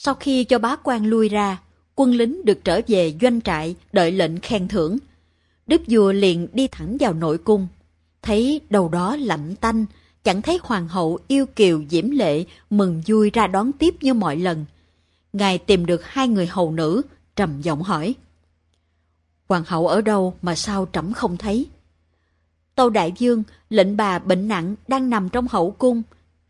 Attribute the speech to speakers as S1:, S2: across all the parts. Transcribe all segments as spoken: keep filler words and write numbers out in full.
S1: Sau khi cho bá quan lui ra, quân lính được trở về doanh trại đợi lệnh khen thưởng. Đức vua liền đi thẳng vào nội cung, thấy đầu đó lạnh tanh, chẳng thấy hoàng hậu yêu kiều diễm lệ mừng vui ra đón tiếp như mọi lần. Ngài tìm được hai người hầu nữ, trầm giọng hỏi: Hoàng hậu ở đâu mà sao trẫm không thấy? Tâu đại vương lệnh bà bệnh nặng đang nằm trong hậu cung.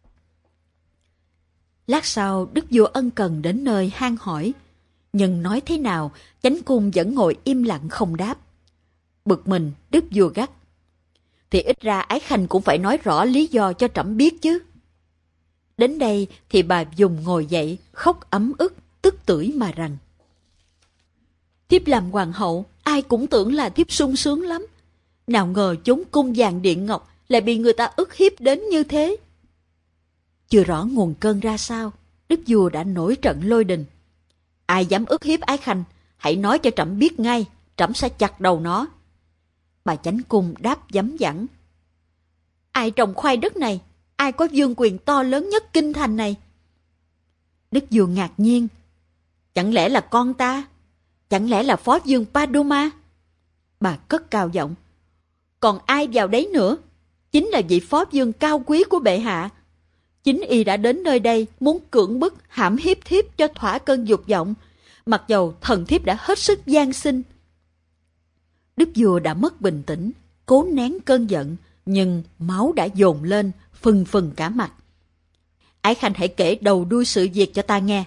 S1: Lát sau đức vua ân cần đến nơi han hỏi, nhưng nói thế nào chánh cung vẫn ngồi im lặng không đáp. Bực mình, đức vua gắt: Thì ít ra Ái Khanh cũng phải nói rõ lý do cho trẫm biết chứ. Đến đây thì bà dùng ngồi dậy, khóc ấm ức, tức tưởi mà rằng: Thiếp làm hoàng hậu, ai cũng tưởng là thiếp sung sướng lắm. Nào ngờ chốn cung vàng điện ngọc lại bị người ta ức hiếp đến như thế. Chưa rõ nguồn cơn ra sao, đức vua đã nổi trận lôi đình. Ai dám ức hiếp Ái Khanh, hãy nói cho trẫm biết ngay, trẫm sẽ chặt đầu nó. Bà chánh cung đáp vấm vẳng: Ai trồng khoai đất này? Ai có vương quyền to lớn nhất kinh thành này? Đức vua ngạc nhiên: Chẳng lẽ là con ta? Chẳng lẽ là phó vương Paduma? Bà cất cao giọng: Còn ai vào đấy nữa? Chính là vị phó vương cao quý của bệ hạ. Chính y đã đến nơi đây muốn cưỡng bức hãm hiếp thiếp cho thỏa cơn dục vọng, mặc dầu thần thiếp đã hết sức van xin. Đức vua đã mất bình tĩnh, cố nén cơn giận, nhưng máu đã dồn lên, phừng phừng cả mặt. Ái Khanh hãy kể đầu đuôi sự việc cho ta nghe.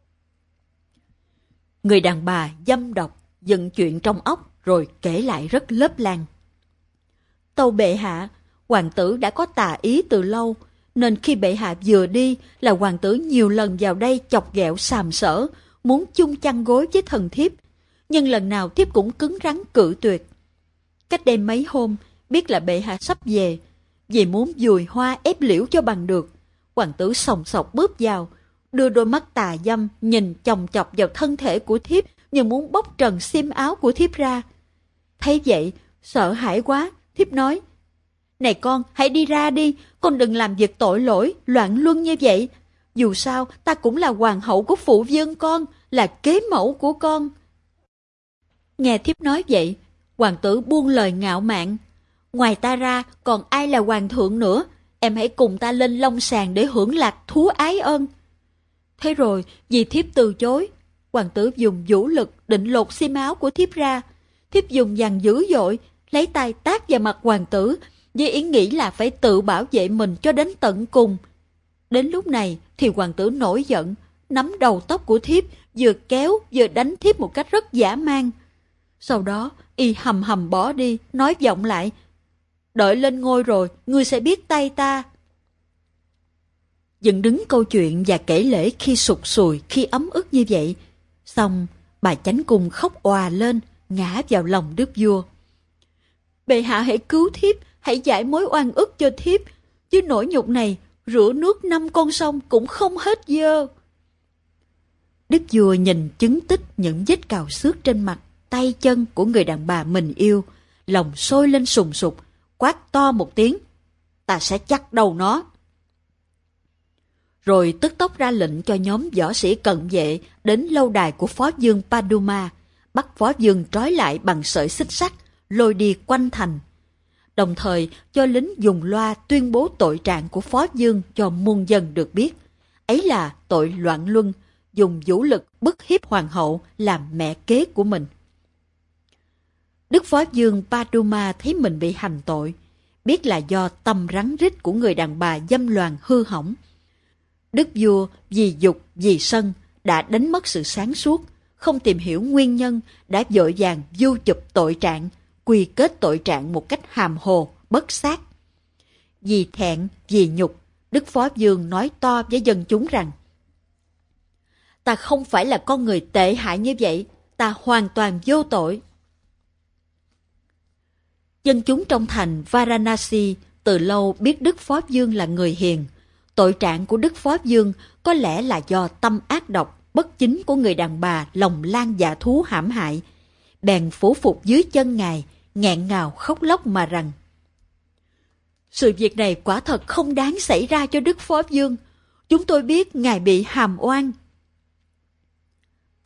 S1: Người đàn bà dâm độc, dựng chuyện trong óc rồi kể lại rất lớp lang. Tâu bệ hạ, hoàng tử đã có tà ý từ lâu, nên khi bệ hạ vừa đi là hoàng tử nhiều lần vào đây chọc ghẹo sàm sỡ, muốn chung chăn gối với thần thiếp, nhưng lần nào thiếp cũng cứng rắn cự tuyệt. Cách đây mấy hôm, biết là bệ hạ sắp về, vì muốn dùi hoa ép liễu cho bằng được, hoàng tử sòng sọc bước vào, đưa đôi mắt tà dâm nhìn chòng chọc vào thân thể của thiếp như muốn bóc trần xiêm áo của thiếp ra. Thấy vậy, sợ hãi quá, thiếp nói: Này con, hãy đi ra đi, con đừng làm việc tội lỗi, loạn luân như vậy. Dù sao, ta cũng là hoàng hậu của phụ vương con, là kế mẫu của con. Nghe thiếp nói vậy, hoàng tử buông lời ngạo mạn: Ngoài ta ra, còn ai là hoàng thượng nữa? Em hãy cùng ta lên long sàng để hưởng lạc thú ái ân. Thế rồi, vì thiếp từ chối, hoàng tử dùng vũ lực định lột xiêm áo của thiếp ra. Thiếp dùng dằn dữ dội, lấy tay tát vào mặt hoàng tử, với ý nghĩ là phải tự bảo vệ mình cho đến tận cùng. Đến lúc này thì hoàng tử nổi giận, nắm đầu tóc của thiếp, vừa kéo vừa đánh thiếp một cách rất dã man. Sau đó y hầm hầm bỏ đi, nói vọng lại: Đợi lên ngôi rồi, ngươi sẽ biết tay ta. Dựng đứng câu chuyện và kể lễ khi sụt sùi, khi ấm ức như vậy. Xong, bà chánh cung khóc òa lên, ngã vào lòng đức vua. Bệ hạ hãy cứu thiếp, hãy giải mối oan ức cho thiếp, chứ nỗi nhục này rửa nước năm con sông cũng không hết dơ. Đức vua nhìn chứng tích những vết cào xước trên mặt, tay chân của người đàn bà mình yêu, lòng sôi lên sùng sục, quát to một tiếng: Ta sẽ chặt đầu nó. Rồi tức tốc ra lệnh cho nhóm võ sĩ cận vệ đến lâu đài của phó vương Paduma, bắt phó vương trói lại bằng sợi xích sắt, lôi đi quanh thành. Đồng thời cho lính dùng loa tuyên bố tội trạng của phó vương cho muôn dân được biết. Ấy là tội loạn luân, dùng vũ lực bức hiếp hoàng hậu làm mẹ kế của mình. Đức phó vương Paduma thấy mình bị hành tội, biết là do tâm rắn rít của người đàn bà dâm loạn hư hỏng. Đức vua vì dục vì sân đã đánh mất sự sáng suốt, không tìm hiểu nguyên nhân, đã vội vàng vu chụp tội trạng, quy kết tội trạng một cách hàm hồ, bất xác. Vì thẹn, vì nhục, Đức phó vương nói to với dân chúng rằng: Ta không phải là con người tệ hại như vậy, ta hoàn toàn vô tội. Dân chúng trong thành Varanasi từ lâu biết Đức phó vương là người hiền. Tội trạng của Đức phó vương có lẽ là do tâm ác độc, bất chính của người đàn bà lòng lan dạ thú hãm hại. Bèn phủ phục dưới chân ngài, nghẹn ngào khóc lóc mà rằng: Sự việc này quả thật không đáng xảy ra cho Đức phó vương. Chúng tôi biết ngài bị hàm oan.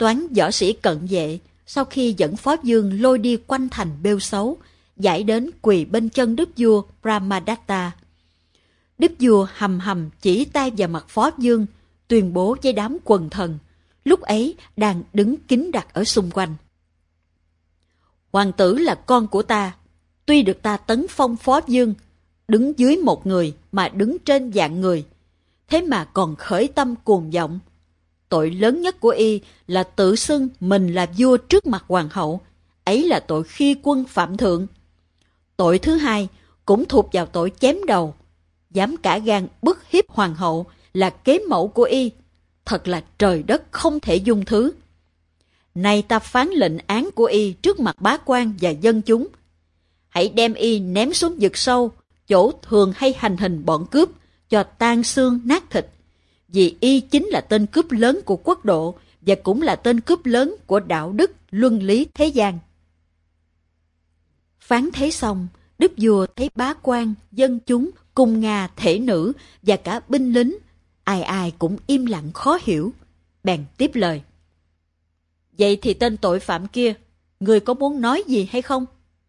S1: Toán võ sĩ cận vệ, sau khi dẫn Phó Dương lôi đi quanh thành bêu xấu, giải đến quỳ bên chân đức vua Brahmadatta. Đức vua hầm hầm chỉ tay vào mặt Phó Dương, tuyên bố với đám quần thần, lúc ấy đang đứng kín đặt ở xung quanh. Hoàng tử là con của ta, tuy được ta tấn phong Phó Dương, đứng dưới một người mà đứng trên vạn người, thế mà còn khởi tâm cuồng vọng. Tội lớn nhất của y là tự xưng mình là vua trước mặt hoàng hậu, ấy là tội khi quân phạm thượng. Tội thứ hai cũng thuộc vào tội chém đầu, dám cả gan bức hiếp hoàng hậu là kế mẫu của y, thật là trời đất không thể dung thứ. Nay ta phán lệnh án của y trước mặt bá quan và dân chúng. Hãy đem y ném xuống vực sâu, chỗ thường hay hành hình bọn cướp, cho tan xương nát thịt. Vì y chính là tên cướp lớn của quốc độ và cũng là tên cướp lớn của đạo đức, luân lý thế gian. Phán thế xong, đức vua thấy bá quan, dân chúng, cung Nga, thể nữ và cả binh lính, ai ai cũng im lặng khó hiểu. Bèn tiếp lời. Vậy thì tên tội phạm kia, người có muốn nói gì hay không?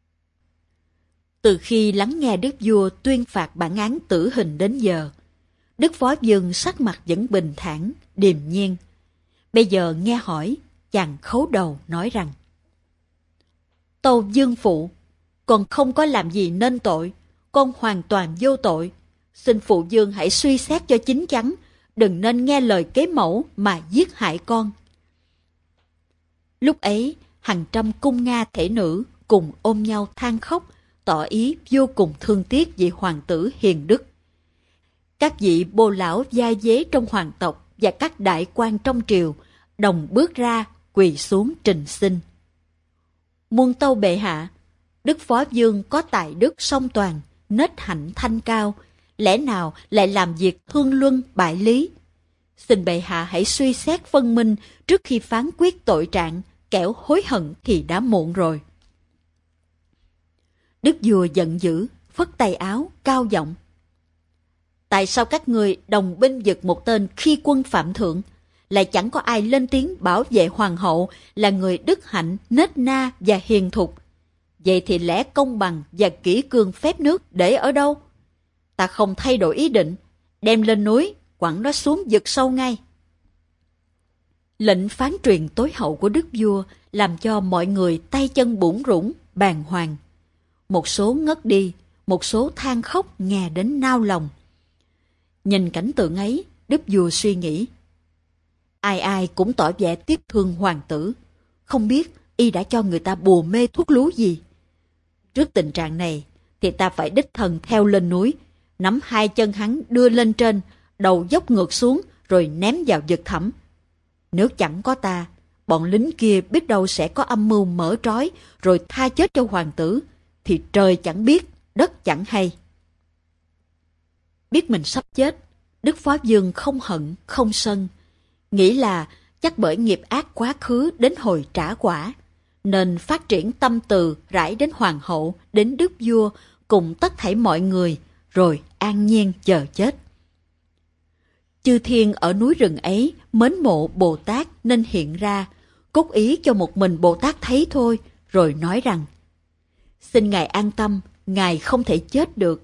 S1: Từ khi lắng nghe đức vua tuyên phạt bản án tử hình đến giờ, Đức Phó Dương sắc mặt vẫn bình thản, điềm nhiên. Bây giờ nghe hỏi, chàng khấu đầu nói rằng: Tâu Dương phụ, con không có làm gì nên tội, con hoàn toàn vô tội. Xin phụ Dương hãy suy xét cho chín chắn, đừng nên nghe lời kế mẫu mà giết hại con. Lúc ấy, hàng trăm cung Nga thể nữ cùng ôm nhau than khóc, tỏ ý vô cùng thương tiếc vị hoàng tử hiền đức. Các vị bô lão gia dế trong hoàng tộc và các đại quan trong triều đồng bước ra quỳ xuống trình xin. Muôn tâu bệ hạ, Đức Phó Dương có tài đức song toàn, nết hạnh thanh cao, lẽ nào lại làm việc thương luân bại lý? Xin bệ hạ hãy suy xét phân minh trước khi phán quyết tội trạng, kẻo hối hận thì đã muộn rồi. Đức vua giận dữ, phất tay áo, cao giọng. Tại sao các người đồng binh vực một tên khi quân phạm thượng, lại chẳng có ai lên tiếng bảo vệ hoàng hậu là người đức hạnh, nết na và hiền thục? Vậy thì lẽ công bằng và kỷ cương phép nước để ở đâu? Ta không thay đổi ý định, đem lên núi, quẳng nó xuống vực sâu ngay. Lệnh phán truyền tối hậu của đức vua làm cho mọi người tay chân bủn rủn, bàng hoàng. Một số ngất đi, một số than khóc nghe đến nao lòng. Nhìn cảnh tượng ấy, đức vua suy nghĩ. Ai ai cũng tỏ vẻ tiếc thương hoàng tử, không biết y đã cho người ta bùa mê thuốc lú gì. Trước tình trạng này, thì ta phải đích thân theo lên núi, nắm hai chân hắn đưa lên trên, đầu dốc ngược xuống rồi ném vào vực thẳm. Nếu chẳng có ta, bọn lính kia biết đâu sẽ có âm mưu mở trói rồi tha chết cho hoàng tử, thì trời chẳng biết, đất chẳng hay. Biết mình sắp chết, Đức Phó Dương không hận, không sân, nghĩ là chắc bởi nghiệp ác quá khứ đến hồi trả quả, nên phát triển tâm từ rải đến hoàng hậu, đến đức vua cùng tất thảy mọi người, rồi an nhiên chờ chết. Chư thiên ở núi rừng ấy mến mộ Bồ Tát nên hiện ra, cốt ý cho một mình Bồ Tát thấy thôi, rồi nói rằng: Xin Ngài an tâm, Ngài không thể chết được.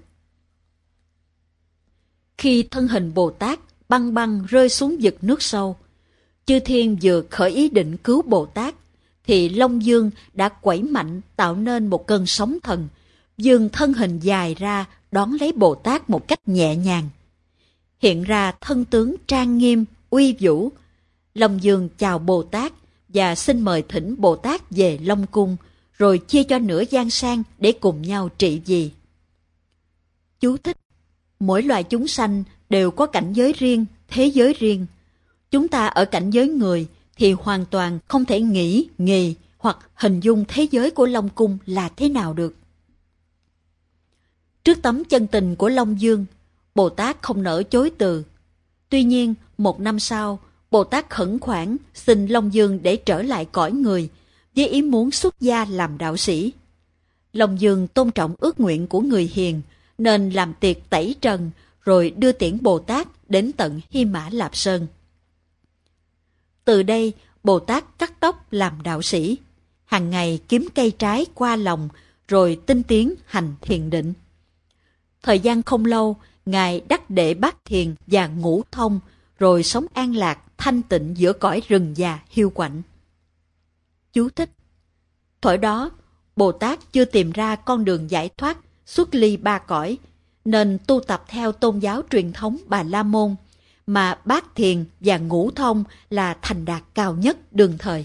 S1: Khi thân hình Bồ Tát băng băng rơi xuống vực nước sâu, chư thiên vừa khởi ý định cứu Bồ Tát, thì Long Dương đã quẩy mạnh tạo nên một cơn sóng thần, dường thân hình dài ra đón lấy Bồ Tát một cách nhẹ nhàng. Hiện ra thân tướng trang nghiêm, uy vũ. Long Dương chào Bồ Tát và xin mời thỉnh Bồ Tát về Long Cung, rồi chia cho nửa giang sang để cùng nhau trị vì. Chú thích: mỗi loài chúng sanh đều có cảnh giới riêng, thế giới riêng. Chúng ta ở cảnh giới người thì hoàn toàn không thể nghĩ, nghì hoặc hình dung thế giới của Long Cung là thế nào được. Trước tấm chân tình của Long Dương, Bồ Tát không nỡ chối từ. Tuy nhiên, một năm sau, Bồ Tát khẩn khoản xin Long Dương để trở lại cõi người, với ý muốn xuất gia làm đạo sĩ. Long Dương tôn trọng ước nguyện của người hiền, nên làm tiệc tẩy trần, rồi đưa tiễn Bồ Tát đến tận Hy Mã Lạp Sơn. Từ đây, Bồ Tát cắt tóc làm đạo sĩ, hàng ngày kiếm cây trái qua lòng, rồi tinh tiến hành thiền định. Thời gian không lâu, Ngài đắc đệ bát thiền và ngũ thông, rồi sống an lạc, thanh tịnh giữa cõi rừng già hiu quạnh. Chú thích: Thuở đó, Bồ Tát chưa tìm ra con đường giải thoát xuất ly ba cõi, nên tu tập theo tôn giáo truyền thống Bà La Môn, mà bát thiền và ngũ thông là thành đạt cao nhất đương thời.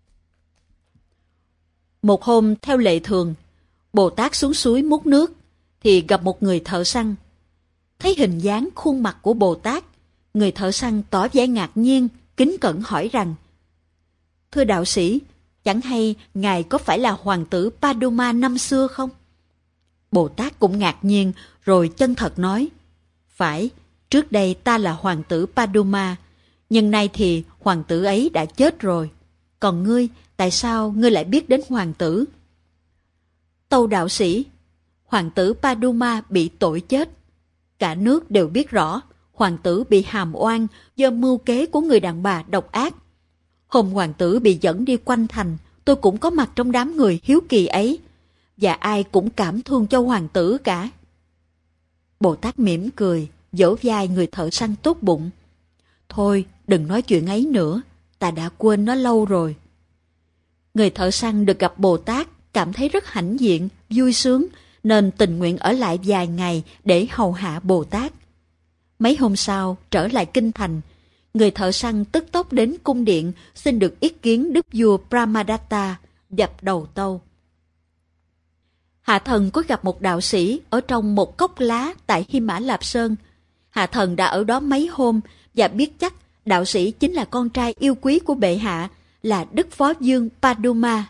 S1: Một hôm theo lệ thường, Bồ Tát xuống suối múc nước, thì gặp một người thợ săn. Thấy hình dáng khuôn mặt của Bồ Tát, người thợ săn tỏ vẻ ngạc nhiên, kính cẩn hỏi rằng: Thưa đạo sĩ, chẳng hay ngài có phải là hoàng tử Paduma năm xưa không? Bồ Tát cũng ngạc nhiên, rồi chân thật nói: Phải, trước đây ta là hoàng tử Paduma, nhưng nay thì hoàng tử ấy đã chết rồi. Còn ngươi, tại sao ngươi lại biết đến hoàng tử? Tâu đạo sĩ, hoàng tử Paduma bị tội chết. Cả nước đều biết rõ, hoàng tử bị hàm oan do mưu kế của người đàn bà độc ác. Hôm hoàng tử bị dẫn đi quanh thành, tôi cũng có mặt trong đám người hiếu kỳ ấy, và ai cũng cảm thương cho hoàng tử cả. Bồ Tát mỉm cười, vỗ vai người thợ săn tốt bụng. Thôi, đừng nói chuyện ấy nữa, ta đã quên nó lâu rồi. Người thợ săn được gặp Bồ Tát cảm thấy rất hãnh diện, vui sướng, nên tình nguyện ở lại vài ngày để hầu hạ Bồ Tát. Mấy hôm sau, trở lại kinh thành, người thợ săn tức tốc đến cung điện xin được ý kiến đức vua Brahmadatta, dập đầu tâu. Hạ thần có gặp một đạo sĩ ở trong một cốc lá tại Hy Mã Lạp Sơn. Hạ thần đã ở đó mấy hôm và biết chắc đạo sĩ chính là con trai yêu quý của bệ hạ, là Đức Phó Dương Paduma.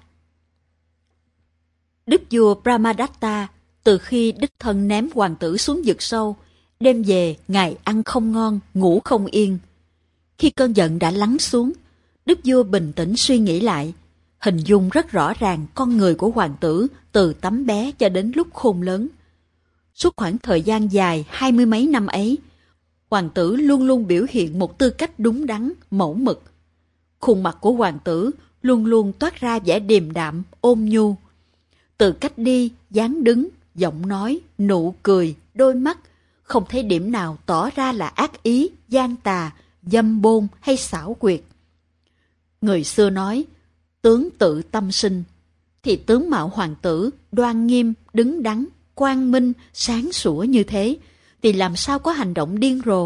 S1: Đức vua Brahmadatta từ khi đích thân ném hoàng tử xuống vực sâu, đêm về ngài ăn không ngon, ngủ không yên. Khi cơn giận đã lắng xuống, đức vua bình tĩnh suy nghĩ lại, hình dung rất rõ ràng con người của hoàng tử từ tấm bé cho đến lúc khôn lớn. Suốt khoảng thời gian dài hai mươi mấy năm ấy, hoàng tử luôn luôn biểu hiện một tư cách đúng đắn, mẫu mực. Khuôn mặt của hoàng tử luôn luôn toát ra vẻ điềm đạm, ôn nhu. Từ cách đi, dáng đứng, giọng nói, nụ cười, đôi mắt, không thấy điểm nào tỏ ra là ác ý, gian tà, dâm bôn hay xảo quyệt. Người xưa nói, tướng tự tâm sinh, thì tướng mạo hoàng tử đoan nghiêm, đứng đắn, quang minh, sáng sủa như thế, thì làm sao có hành động điên rồ.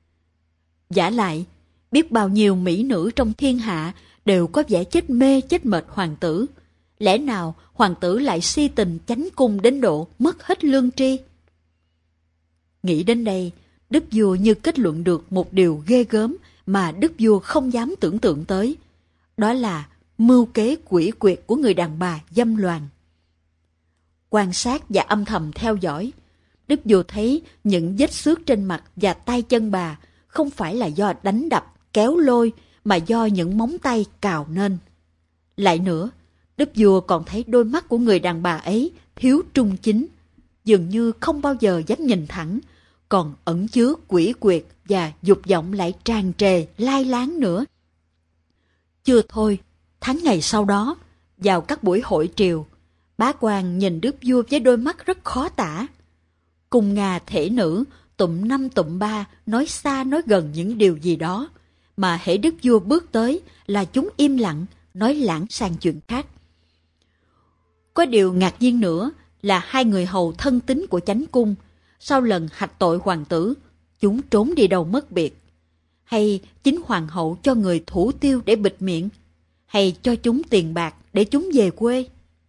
S1: Vả lại, biết bao nhiêu mỹ nữ trong thiên hạ đều có vẻ chết mê chết mệt hoàng tử. Lẽ nào hoàng tử lại si tình chánh cung đến độ mất hết lương tri? Nghĩ đến đây, đức vua như kết luận được một điều ghê gớm mà đức vua không dám tưởng tượng tới. Đó là mưu kế quỷ quyệt của người đàn bà dâm loạn. Quan sát và âm thầm theo dõi, đức vua thấy những vết xước trên mặt và tay chân bà không phải là do đánh đập, kéo lôi, mà do những móng tay cào nên. Lại nữa, đức vua còn thấy đôi mắt của người đàn bà ấy thiếu trung chính, dường như không bao giờ dám nhìn thẳng, còn ẩn chứa quỷ quyệt và dục vọng lại tràn trề, lai láng nữa. Chưa thôi, tháng ngày sau đó, vào các buổi hội triều, bá quan nhìn đức vua với đôi mắt rất khó tả. Cùng ngà thể nữ, tụm năm tụm ba, nói xa nói gần những điều gì đó, mà hễ đức vua bước tới là chúng im lặng, nói lãng sang chuyện khác. Có điều ngạc nhiên nữa là hai người hầu thân tín của chánh cung, sau lần hạch tội hoàng tử, chúng trốn đi đâu mất biệt. Hay chính hoàng hậu cho người thủ tiêu để bịt miệng, hay cho chúng tiền bạc để chúng về quê.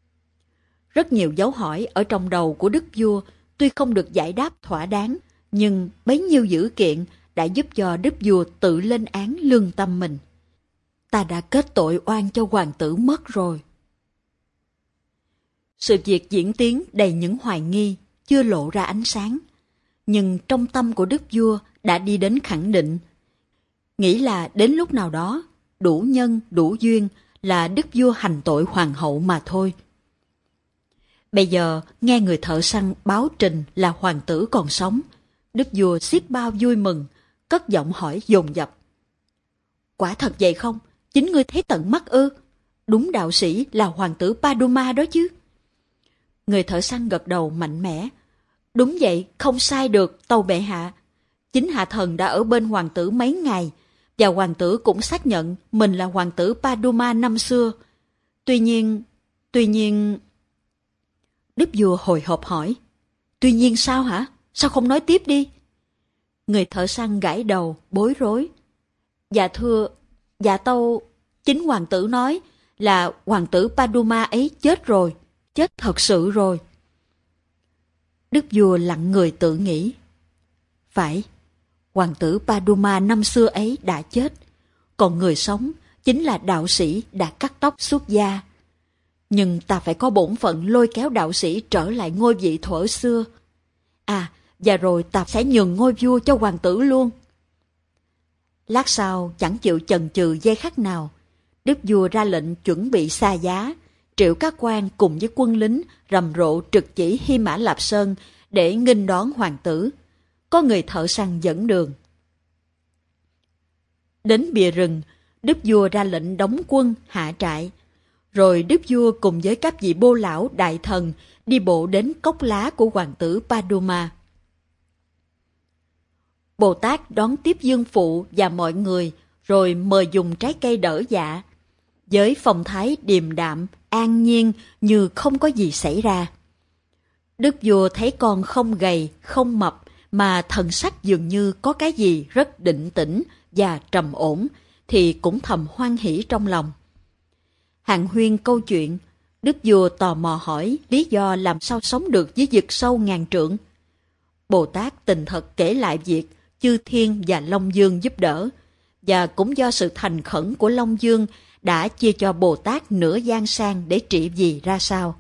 S1: Rất nhiều dấu hỏi ở trong đầu của đức vua tuy không được giải đáp thỏa đáng, nhưng bấy nhiêu dữ kiện đã giúp cho đức vua tự lên án lương tâm mình. Ta đã kết tội oan cho hoàng tử mất rồi. Sự việc diễn tiến đầy những hoài nghi, chưa lộ ra ánh sáng. Nhưng trong tâm của đức vua đã đi đến khẳng định, nghĩ là đến lúc nào đó, đủ nhân, đủ duyên là đức vua hành tội hoàng hậu mà thôi. Bây giờ nghe người thợ săn báo trình là hoàng tử còn sống, đức vua xiết bao vui mừng, cất giọng hỏi dồn dập. Quả thật vậy không? Chính ngươi thấy tận mắt ư? Đúng đạo sĩ là hoàng tử Paduma đó chứ. Người thợ săn gật đầu mạnh mẽ. Đúng vậy, không sai được, tâu bệ hạ. Chính hạ thần đã ở bên hoàng tử mấy ngày, và hoàng tử cũng xác nhận mình là hoàng tử Paduma năm xưa. Tuy nhiên, tuy nhiên... Đức vua hồi hộp hỏi. Tuy nhiên sao hả? Sao không nói tiếp đi? Người thợ săn gãi đầu, bối rối. Dạ thưa, dạ tâu, chính hoàng tử nói là hoàng tử Paduma ấy chết rồi, chết thật sự rồi. Đức vua lặng người tự nghĩ. Phải, hoàng tử Paduma năm xưa ấy đã chết, còn người sống chính là đạo sĩ đã cắt tóc xuất gia. Nhưng ta phải có bổn phận lôi kéo đạo sĩ trở lại ngôi vị thuở xưa. À, và rồi ta sẽ nhường ngôi vua cho hoàng tử luôn. Lát sau, chẳng chịu chần chừ giây khắc nào, đức vua ra lệnh chuẩn bị xa giá, triệu các quan cùng với quân lính rầm rộ trực chỉ Hy Mã Lạp Sơn để nghênh đón hoàng tử. Có người thợ săn dẫn đường. Đến bìa rừng, đức vua ra lệnh đóng quân hạ trại. Rồi đức vua cùng với các vị bô lão đại thần đi bộ đến cốc lá của hoàng tử Paduma. Bồ Tát đón tiếp dương phụ và mọi người, rồi mời dùng trái cây đỡ dạ, với phong thái điềm đạm, an nhiên như không có gì xảy ra. Đức vua thấy con không gầy, không mập, mà thần sắc dường như có cái gì rất định tĩnh và trầm ổn, thì cũng thầm hoan hỉ trong lòng. Hàn huyên câu chuyện, đức vua tò mò hỏi lý do làm sao sống được với vực sâu ngàn trượng. Bồ Tát tình thật kể lại việc chư thiên và Long Dương giúp đỡ, và cũng do sự thành khẩn của Long Dương đã chia cho Bồ Tát nửa giang sang để trị vì ra sao.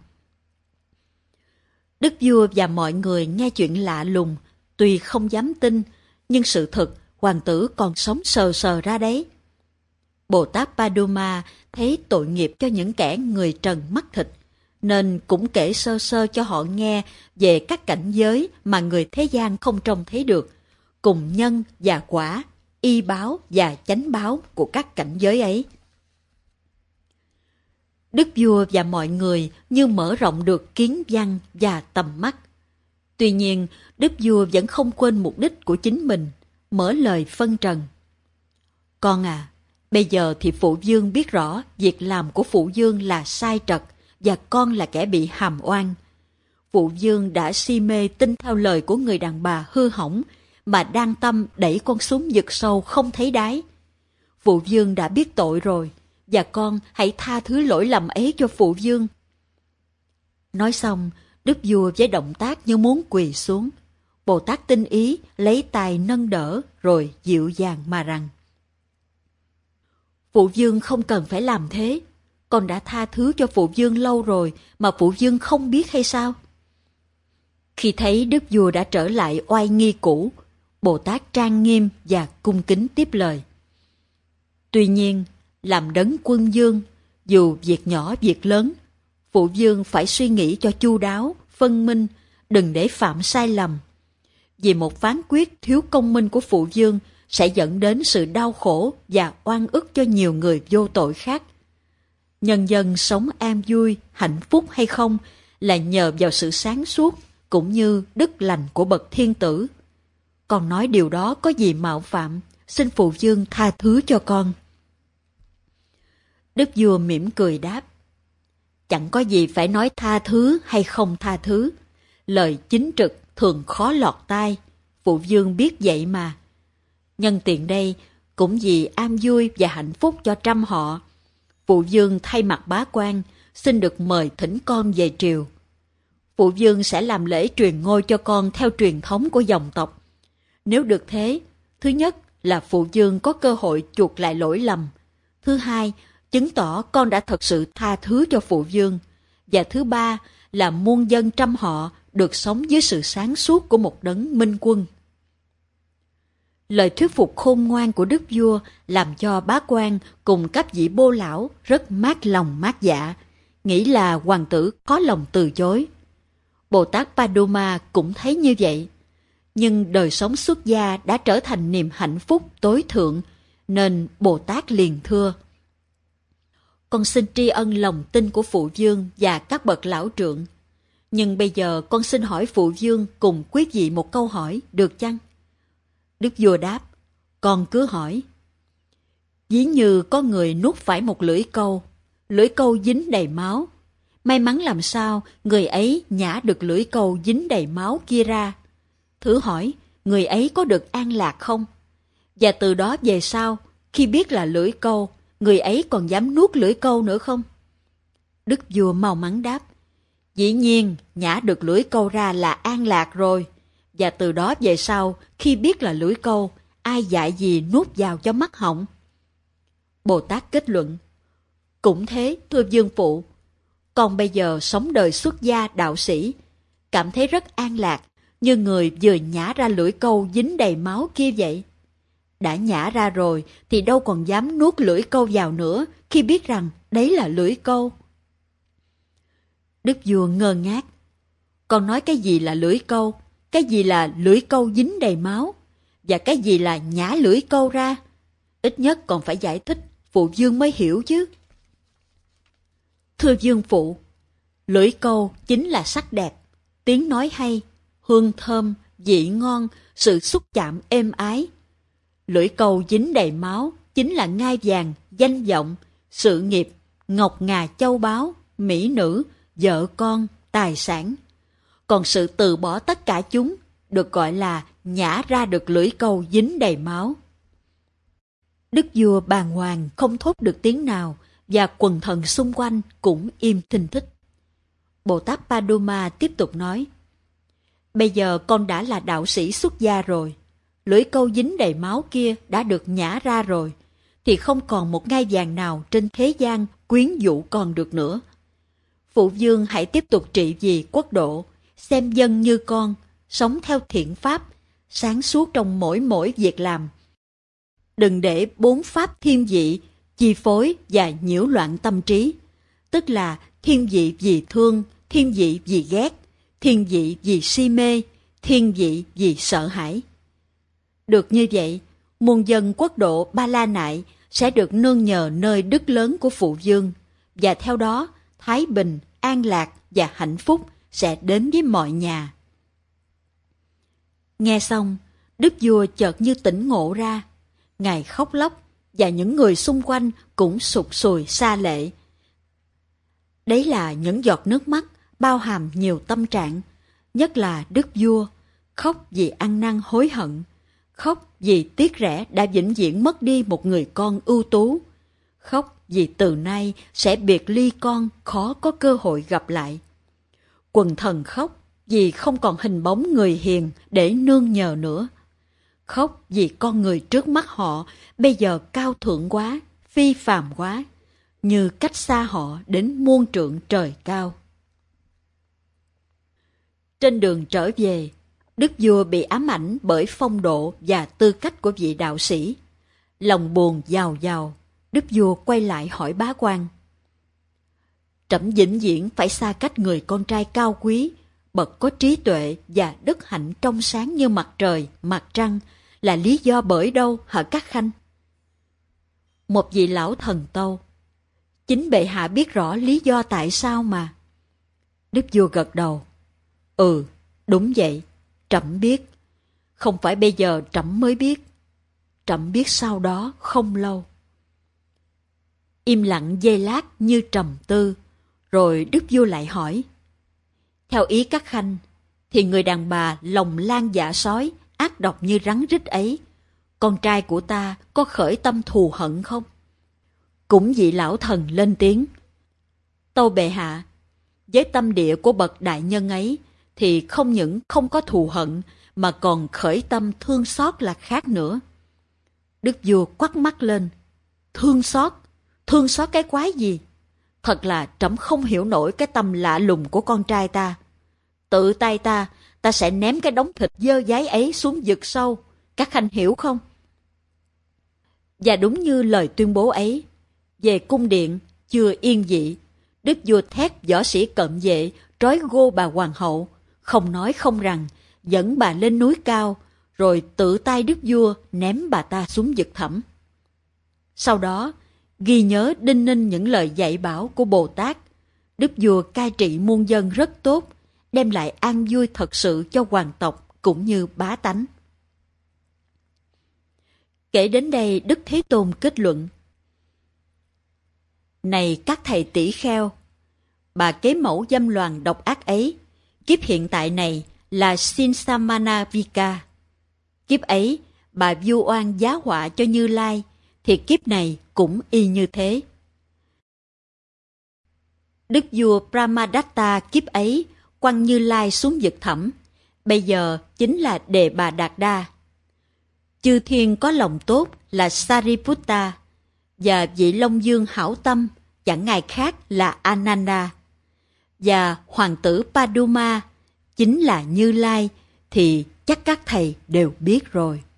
S1: Đức vua và mọi người nghe chuyện lạ lùng, tuy không dám tin, nhưng sự thật hoàng tử còn sống sờ sờ ra đấy. Bồ Tát Paduma thấy tội nghiệp cho những kẻ người trần mắt thịt, nên cũng kể sơ sơ cho họ nghe về các cảnh giới mà người thế gian không trông thấy được, cùng nhân và quả, y báo và chánh báo của các cảnh giới ấy. Đức vua và mọi người như mở rộng được kiến văn và tầm mắt. Tuy nhiên, đức vua vẫn không quên mục đích của chính mình, mở lời phân trần. Con à, bây giờ thì phụ vương biết rõ việc làm của phụ vương là sai trật, và con là kẻ bị hàm oan. Phụ vương đã si mê tin theo lời của người đàn bà hư hỏng, mà đang tâm đẩy con xuống vực sâu không thấy đáy. Phụ vương đã biết tội rồi, và con hãy tha thứ lỗi lầm ấy cho phụ vương. Nói xong, đức vua với động tác như muốn quỳ xuống. Bồ Tát tinh ý lấy tay nâng đỡ, rồi dịu dàng mà rằng: Phụ vương không cần phải làm thế. Con đã tha thứ cho phụ vương lâu rồi mà phụ vương không biết hay sao? Khi thấy đức vua đã trở lại oai nghi cũ, Bồ Tát trang nghiêm và cung kính tiếp lời. Tuy nhiên, làm đấng quân vương, dù việc nhỏ việc lớn, phụ vương phải suy nghĩ cho chu đáo, phân minh, đừng để phạm sai lầm. Vì một phán quyết thiếu công minh của phụ vương sẽ dẫn đến sự đau khổ và oan ức cho nhiều người vô tội khác. Nhân dân sống an vui, hạnh phúc hay không là nhờ vào sự sáng suốt cũng như đức lành của bậc thiên tử. Con nói điều đó có gì mạo phạm, xin phụ vương tha thứ cho con. Đức vua mỉm cười đáp: Chẳng có gì phải nói tha thứ hay không tha thứ. Lời chính trực thường khó lọt tai, phụ vương biết vậy mà. Nhân tiện đây, cũng vì an vui và hạnh phúc cho trăm họ, phụ vương thay mặt bá quan xin được mời thỉnh con về triều. Phụ vương sẽ làm lễ truyền ngôi cho con theo truyền thống của dòng tộc. Nếu được thế, thứ nhất là phụ vương có cơ hội chuộc lại lỗi lầm. Thứ hai, chứng tỏ con đã thật sự tha thứ cho phụ vương. Và thứ ba là muôn dân trăm họ được sống dưới sự sáng suốt của một đấng minh quân. Lời thuyết phục khôn ngoan của đức vua làm cho bá quan cùng các vị bô lão rất mát lòng mát dạ, nghĩ là hoàng tử có lòng từ chối. Bồ Tát Paduma cũng thấy như vậy. Nhưng đời sống xuất gia đã trở thành niềm hạnh phúc tối thượng, nên Bồ Tát liền thưa: con xin tri ân lòng tin của phụ vương và các bậc lão trượng. Nhưng bây giờ con xin hỏi phụ vương cùng quý vị một câu hỏi, được chăng? Đức vua đáp, con cứ hỏi. Ví như có người nuốt phải một lưỡi câu, lưỡi câu dính đầy máu. May mắn làm sao người ấy nhả được lưỡi câu dính đầy máu kia ra. Thử hỏi, người ấy có được an lạc không? Và từ đó về sau, khi biết là lưỡi câu, người ấy còn dám nuốt lưỡi câu nữa không? Đức vua mau mắn đáp, dĩ nhiên nhả được lưỡi câu ra là an lạc rồi. Và từ đó về sau, khi biết là lưỡi câu, ai dạy gì nuốt vào cho mắt họng? Bồ Tát kết luận, cũng thế thưa vương phụ, con bây giờ sống đời xuất gia đạo sĩ, cảm thấy rất an lạc, như người vừa nhả ra lưỡi câu dính đầy máu kia vậy. Đã nhả ra rồi thì đâu còn dám nuốt lưỡi câu vào nữa khi biết rằng đấy là lưỡi câu. Đức vua ngơ ngác. Con nói cái gì là lưỡi câu, cái gì là lưỡi câu dính đầy máu, và cái gì là nhả lưỡi câu ra? Ít nhất còn phải giải thích, phụ vương mới hiểu chứ. Thưa vương phụ, lưỡi câu chính là sắc đẹp, tiếng nói hay, hương thơm, vị ngon, sự xúc chạm êm ái. Lưỡi câu dính đầy máu chính là ngai vàng, danh vọng, sự nghiệp, ngọc ngà châu báu, mỹ nữ, vợ con, tài sản. Còn sự từ bỏ tất cả chúng được gọi là nhả ra được lưỡi câu dính đầy máu. Đức vua bàng hoàng không thốt được tiếng nào, và quần thần xung quanh cũng im thinh thích. Bồ Tát Paduma tiếp tục nói, bây giờ con đã là đạo sĩ xuất gia rồi, lưỡi câu dính đầy máu kia đã được nhả ra rồi, thì không còn một ngai vàng nào trên thế gian quyến rũ con được nữa. Phụ vương hãy tiếp tục trị vì quốc độ, xem dân như con, sống theo thiện pháp, sáng suốt trong mỗi mỗi việc làm. Đừng để bốn pháp thiên vị chi phối và nhiễu loạn tâm trí, tức là thiên vị vì thương, thiên vị vì ghét, thiên vị vì si mê, thiên vị vì sợ hãi. Được như vậy, muôn dân quốc độ Ba La Nại sẽ được nương nhờ nơi đức lớn của phụ vương, và theo đó thái bình, an lạc và hạnh phúc sẽ đến với mọi nhà. Nghe xong, đức vua chợt như tỉnh ngộ ra. Ngài khóc lóc, và những người xung quanh cũng sụt sùi xa lệ. Đấy là những giọt nước mắt bao hàm nhiều tâm trạng, nhất là đức vua, khóc vì ăn năn hối hận, khóc vì tiếc rẻ đã vĩnh viễn mất đi một người con ưu tú, khóc vì từ nay sẽ biệt ly con khó có cơ hội gặp lại. Quần thần khóc vì không còn hình bóng người hiền để nương nhờ nữa. Khóc vì con người trước mắt họ bây giờ cao thượng quá, phi phàm quá, như cách xa họ đến muôn trượng trời cao. Trên đường trở về, đức vua bị ám ảnh bởi phong độ và tư cách của vị đạo sĩ. Lòng buồn dào dào, đức vua quay lại hỏi bá quan. Trẫm vĩnh viễn phải xa cách người con trai cao quý, bậc có trí tuệ và đức hạnh trong sáng như mặt trời, mặt trăng, là lý do bởi đâu hả các khanh? Một vị lão thần tâu, chính bệ hạ biết rõ lý do tại sao mà. Đức vua gật đầu. Ừ, đúng vậy, trẫm biết. Không phải bây giờ trẫm mới biết. Trẫm biết sau đó không lâu. Im lặng giây lát như trầm tư, rồi đức vua lại hỏi. Theo ý các khanh, thì người đàn bà lòng lan dạ sói, ác độc như rắn rít ấy, con trai của ta có khởi tâm thù hận không? Cũng vị lão thần lên tiếng. Tâu bệ hạ, với tâm địa của bậc đại nhân ấy, thì không những không có thù hận, mà còn khởi tâm thương xót là khác nữa. Đức vua quắt mắt lên. Thương xót? Thương xót cái quái gì? Thật là trẫm không hiểu nổi cái tâm lạ lùng của con trai ta. Tự tay ta, ta sẽ ném cái đống thịt dơ dáy ấy xuống vực sâu. Các khanh hiểu không? Và đúng như lời tuyên bố ấy, về cung điện chưa yên dị, đức vua thét võ sĩ cận vệ trói gô bà hoàng hậu, không nói không rằng, dẫn bà lên núi cao, rồi tự tay đức vua ném bà ta xuống vực thẳm. Sau đó, Ghi nhớ đinh ninh những lời dạy bảo của Bồ Tát, Đức vua cai trị muôn dân rất tốt, đem lại an vui thật sự cho hoàng tộc cũng như bá tánh. Kể đến đây, Đức Thế Tôn kết luận: Này các thầy tỷ kheo, bà kế mẫu dâm loạn độc ác ấy, kiếp hiện tại này là Sinsamana Vika. Kiếp ấy, bà vu oan giá họa cho Như Lai, thì kiếp này cũng y như thế. Đức vua Brahmadatta kiếp ấy quăng Như Lai xuống vực thẳm, bây giờ chính là Đề Bà Đạt Đa. Chư thiên có lòng tốt là Sariputta, và vị Long Dương hảo tâm chẳng ngài khác là Ananda. Và hoàng tử Paduma chính là Như Lai, thì chắc các thầy đều biết rồi.